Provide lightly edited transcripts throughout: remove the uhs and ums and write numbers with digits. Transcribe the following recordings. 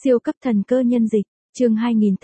Siêu cấp thần cơ nhân dịch, chương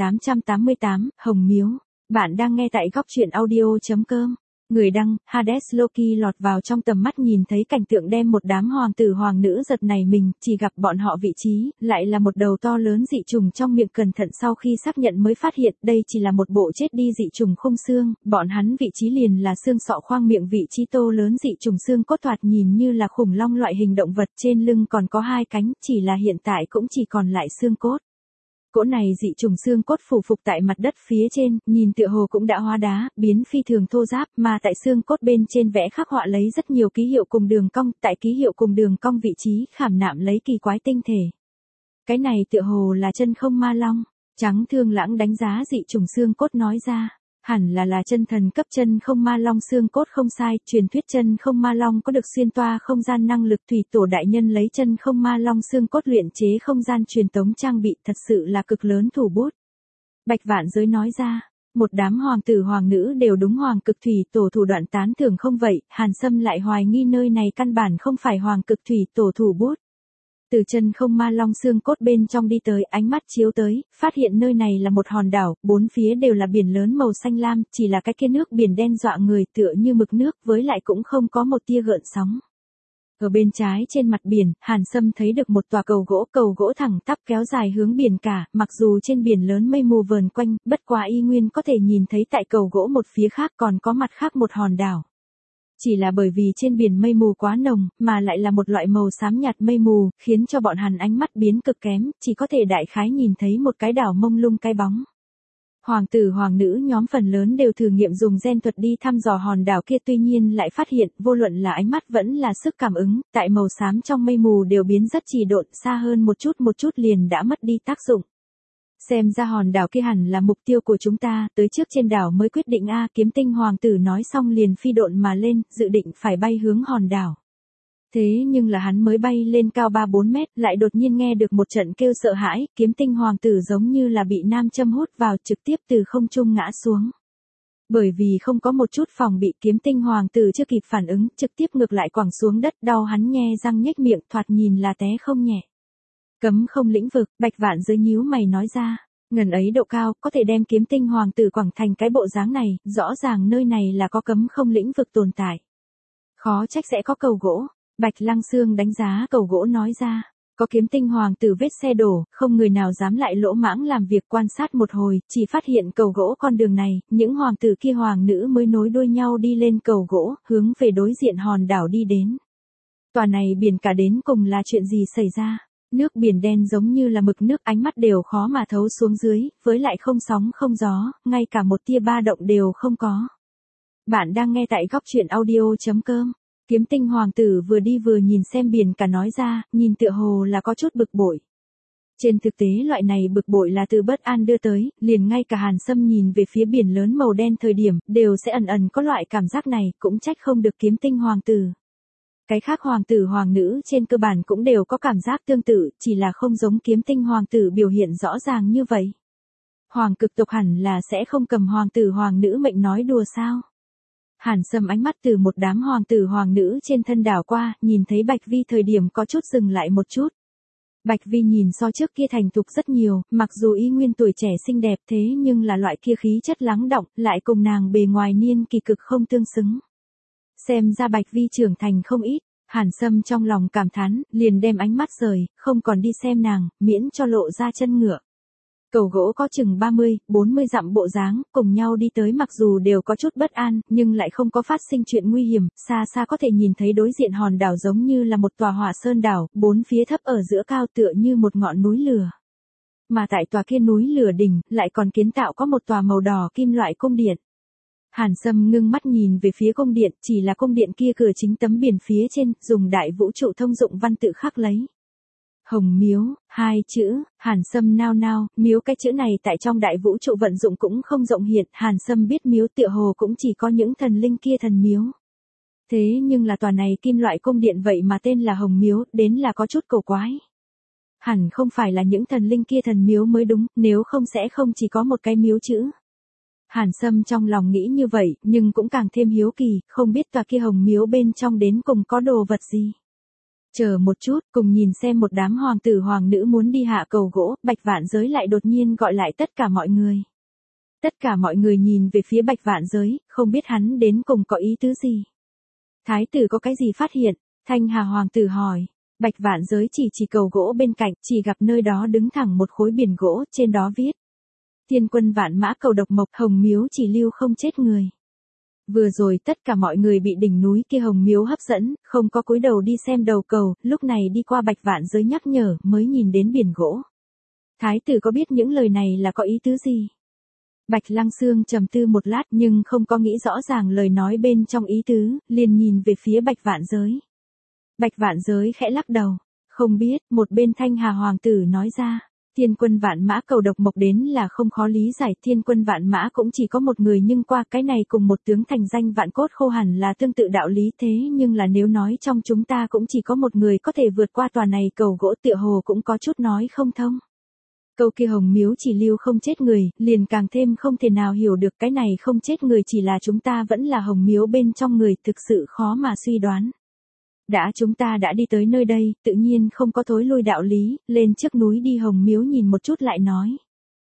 2888, Hồng Miếu. Bạn đang nghe tại góc truyện audio.com. Người đăng, Hades Loki lọt vào trong tầm mắt nhìn thấy cảnh tượng đem một đám hoàng tử hoàng nữ giật nảy mình, chỉ gặp bọn họ vị trí, lại là một đầu to lớn dị trùng trong miệng. Cẩn thận sau khi xác nhận mới phát hiện đây chỉ là một bộ chết đi dị trùng khung xương, bọn hắn vị trí liền là xương sọ khoang miệng vị trí tô lớn dị trùng xương cốt thoạt nhìn như là khủng long loại hình động vật, trên lưng còn có hai cánh, chỉ là hiện tại cũng chỉ còn lại xương cốt. Cỗ này dị trùng xương cốt phủ phục tại mặt đất phía trên, nhìn tựa hồ cũng đã hóa đá, biến phi thường thô ráp, mà tại xương cốt bên trên vẽ khắc họa lấy rất nhiều ký hiệu cùng đường cong, tại ký hiệu cùng đường cong vị trí khảm nạm lấy kỳ quái tinh thể. Cái này tựa hồ là chân không ma long. Trắng Thương Lãng đánh giá dị trùng xương cốt nói ra. Hẳn là chân thần cấp chân không ma long xương cốt không sai, truyền thuyết chân không ma long có được xuyên toa không gian năng lực. Thủy Tổ đại nhân lấy chân không ma long xương cốt luyện chế không gian truyền tống trang bị, thật sự là cực lớn thủ bút. Bạch Vạn Giới nói ra, một đám hoàng tử hoàng nữ đều đúng Hoàng Cực Thủy Tổ thủ đoạn tán thưởng không vậy, Hàn Sâm lại hoài nghi nơi này căn bản không phải Hoàng Cực Thủy Tổ thủ bút. Từ chân không ma long xương cốt bên trong đi tới, ánh mắt chiếu tới, phát hiện nơi này là một hòn đảo, bốn phía đều là biển lớn màu xanh lam, chỉ là cái kia nước biển đen dọa người tựa như mực nước, với lại cũng không có một tia gợn sóng. Ở bên trái trên mặt biển, Hàn Sâm thấy được một tòa cầu gỗ thẳng tắp kéo dài hướng biển cả, mặc dù trên biển lớn mây mù vờn quanh, bất quá y nguyên có thể nhìn thấy tại cầu gỗ một phía khác còn có mặt khác một hòn đảo. Chỉ là bởi vì trên biển mây mù quá nồng, mà lại là một loại màu xám nhạt mây mù, khiến cho bọn hắn ánh mắt biến cực kém, chỉ có thể đại khái nhìn thấy một cái đảo mông lung cái bóng. Hoàng tử hoàng nữ nhóm phần lớn đều thử nghiệm dùng gen thuật đi thăm dò hòn đảo kia, tuy nhiên lại phát hiện, vô luận là ánh mắt vẫn là sức cảm ứng, tại màu xám trong mây mù đều biến rất trì độn, xa hơn một chút liền đã mất đi tác dụng. Xem ra hòn đảo kia hẳn là mục tiêu của chúng ta, tới trước trên đảo mới quyết định a. Kiếm Tinh hoàng tử nói xong liền phi độn mà lên, dự định phải bay hướng hòn đảo. Thế nhưng là hắn mới bay lên cao 3-4 mét, lại đột nhiên nghe được một trận kêu sợ hãi, Kiếm Tinh hoàng tử giống như là bị nam châm hút vào, trực tiếp từ không trung ngã xuống. Bởi vì không có một chút phòng bị, Kiếm Tinh hoàng tử chưa kịp phản ứng, trực tiếp ngược lại quẳng xuống đất, đau hắn nhe răng nhếch miệng, thoạt nhìn là té không nhẹ. Cấm không lĩnh vực, Bạch Vạn Giới nhíu mày nói ra, ngần ấy độ cao, có thể đem Kiếm Tinh hoàng tử quẳng thành cái bộ dáng này, rõ ràng nơi này là có cấm không lĩnh vực tồn tại. Khó trách sẽ có cầu gỗ. Bạch Lăng Xương đánh giá cầu gỗ nói ra, có Kiếm Tinh hoàng tử vết xe đổ, không người nào dám lại lỗ mãng làm việc. Quan sát một hồi, chỉ phát hiện cầu gỗ con đường này, những hoàng tử kia hoàng nữ mới nối đuôi nhau đi lên cầu gỗ, hướng về đối diện hòn đảo đi đến. Tòa này biển cả đến cùng là chuyện gì xảy ra? Nước biển đen giống như là mực nước, ánh mắt đều khó mà thấu xuống dưới, với lại không sóng không gió, ngay cả một tia ba động đều không có. Bạn đang nghe tại góc truyện audio.com. Kiếm Tinh hoàng tử vừa đi vừa nhìn xem biển cả nói ra, nhìn tựa hồ là có chút bực bội. Trên thực tế loại này bực bội là từ bất an đưa tới, liền ngay cả Hàn Sâm nhìn về phía biển lớn màu đen thời điểm, đều sẽ ẩn có loại cảm giác này, cũng trách không được Kiếm Tinh hoàng tử. Cái khác hoàng tử hoàng nữ trên cơ bản cũng đều có cảm giác tương tự, chỉ là không giống Kiếm Tinh hoàng tử biểu hiện rõ ràng như vậy. Hoàng cực tộc hẳn là sẽ không cầm hoàng tử hoàng nữ mệnh nói đùa sao? Hàn Sâm ánh mắt từ một đám hoàng tử hoàng nữ trên thân đảo qua, nhìn thấy Bạch Vi thời điểm có chút dừng lại một chút. Bạch Vi nhìn so trước kia thành thục rất nhiều, mặc dù y nguyên tuổi trẻ xinh đẹp thế nhưng là loại kia khí chất lắng đọng, lại cùng nàng bề ngoài niên kỳ cực không tương xứng. Xem ra Bạch Vi trưởng thành không ít, Hàn Sâm trong lòng cảm thán, liền đem ánh mắt rời, không còn đi xem nàng, miễn cho lộ ra chân ngựa. Cầu gỗ có chừng 30-40 dặm bộ dáng, cùng nhau đi tới, mặc dù đều có chút bất an, nhưng lại không có phát sinh chuyện nguy hiểm, xa xa có thể nhìn thấy đối diện hòn đảo giống như là một tòa hỏa sơn đảo, bốn phía thấp ở giữa cao tựa như một ngọn núi lửa. Mà tại tòa kia núi lửa đỉnh, lại còn kiến tạo có một tòa màu đỏ kim loại cung điện. Hàn Sâm ngưng mắt nhìn về phía cung điện, chỉ là cung điện kia cửa chính tấm biển phía trên, dùng đại vũ trụ thông dụng văn tự khắc lấy. Hồng Miếu, hai chữ, Hàn Sâm nao, miếu cái chữ này tại trong đại vũ trụ vận dụng cũng không rộng hiện, Hàn Sâm biết miếu tựa hồ cũng chỉ có những thần linh kia thần miếu. Thế nhưng là tòa này kim loại cung điện vậy mà tên là Hồng Miếu, đến là có chút cổ quái. Hẳn không phải là những thần linh kia thần miếu mới đúng, nếu không sẽ không chỉ có một cái miếu chữ. Hàn Sâm trong lòng nghĩ như vậy, nhưng cũng càng thêm hiếu kỳ, không biết tòa kia Hồng Miếu bên trong đến cùng có đồ vật gì. Chờ một chút, cùng nhìn xem một đám hoàng tử hoàng nữ muốn đi hạ cầu gỗ, Bạch Vạn Giới lại đột nhiên gọi lại tất cả mọi người. Tất cả mọi người nhìn về phía Bạch Vạn Giới, không biết hắn đến cùng có ý tứ gì. Thái tử có cái gì phát hiện? Thanh Hà hoàng tử hỏi. Bạch Vạn Giới chỉ cầu gỗ bên cạnh, chỉ gặp nơi đó đứng thẳng một khối biển gỗ, trên đó viết. Thiên quân vạn mã cầu độc mộc, hồng miếu chỉ lưu không chết người. Vừa rồi tất cả mọi người bị đỉnh núi kia hồng miếu hấp dẫn, không có cúi đầu đi xem đầu cầu, lúc này đi qua Bạch Vạn Giới nhắc nhở, mới nhìn đến biển gỗ. Thái tử có biết những lời này là có ý tứ gì? Bạch Lăng Xương trầm tư một lát nhưng không có nghĩ rõ ràng lời nói bên trong ý tứ, liền nhìn về phía Bạch Vạn Giới. Bạch Vạn Giới khẽ lắc đầu, không biết, một bên Thanh Hà hoàng tử nói ra. Thiên quân vạn mã cầu độc mộc đến là không khó lý giải, thiên quân vạn mã cũng chỉ có một người nhưng qua cái này cùng một tướng thành danh vạn cốt khô hẳn là tương tự đạo lý thế nhưng là nếu nói trong chúng ta cũng chỉ có một người có thể vượt qua tòa này cầu gỗ tựa hồ cũng có chút nói không thông. Câu kia hồng miếu chỉ lưu không chết người, liền càng thêm không thể nào hiểu được cái này không chết người chỉ là chúng ta vẫn là hồng miếu bên trong người thực sự khó mà suy đoán. Chúng ta đã đi tới nơi đây, tự nhiên không có thối lui đạo lý, lên trước núi đi hồng miếu nhìn một chút lại nói.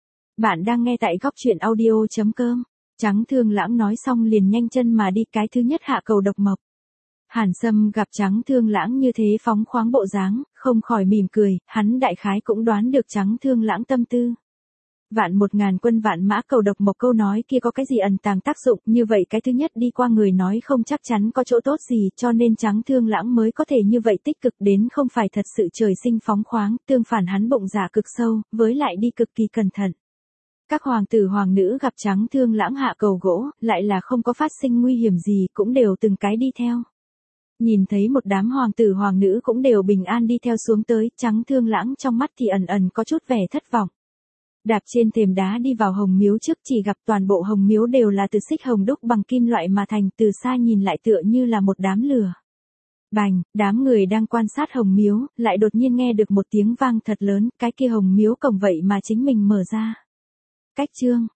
Bạn đang nghe tại góc truyện audio.com. Trắng Thương Lãng nói xong liền nhanh chân mà đi cái thứ nhất hạ cầu độc mộc. Hàn Sâm gặp Trắng Thương Lãng như thế phóng khoáng bộ dáng, không khỏi mỉm cười, hắn đại khái cũng đoán được Trắng Thương Lãng tâm tư. Vạn 1000 quân vạn mã cầu độc mộc câu nói kia có cái gì ẩn tàng tác dụng, như vậy cái thứ nhất đi qua người nói không chắc chắn có chỗ tốt gì, cho nên Trắng Thương Lãng mới có thể như vậy tích cực đến không phải thật sự trời sinh phóng khoáng, tương phản hắn bụng dạ cực sâu, với lại đi cực kỳ cẩn thận. Các hoàng tử hoàng nữ gặp Trắng Thương Lãng hạ cầu gỗ, lại là không có phát sinh nguy hiểm gì, cũng đều từng cái đi theo. Nhìn thấy một đám hoàng tử hoàng nữ cũng đều bình an đi theo xuống tới, Trắng Thương Lãng trong mắt thì ẩn ẩn có chút vẻ thất vọng. Đạp trên thềm đá đi vào hồng miếu trước chỉ gặp toàn bộ hồng miếu đều là từ xích hồng đúc bằng kim loại mà thành, từ xa nhìn lại tựa như là một đám lửa. Bành, đám người đang quan sát hồng miếu, lại đột nhiên nghe được một tiếng vang thật lớn, cái kia hồng miếu cổng vậy mà chính mình mở ra. Cách chương,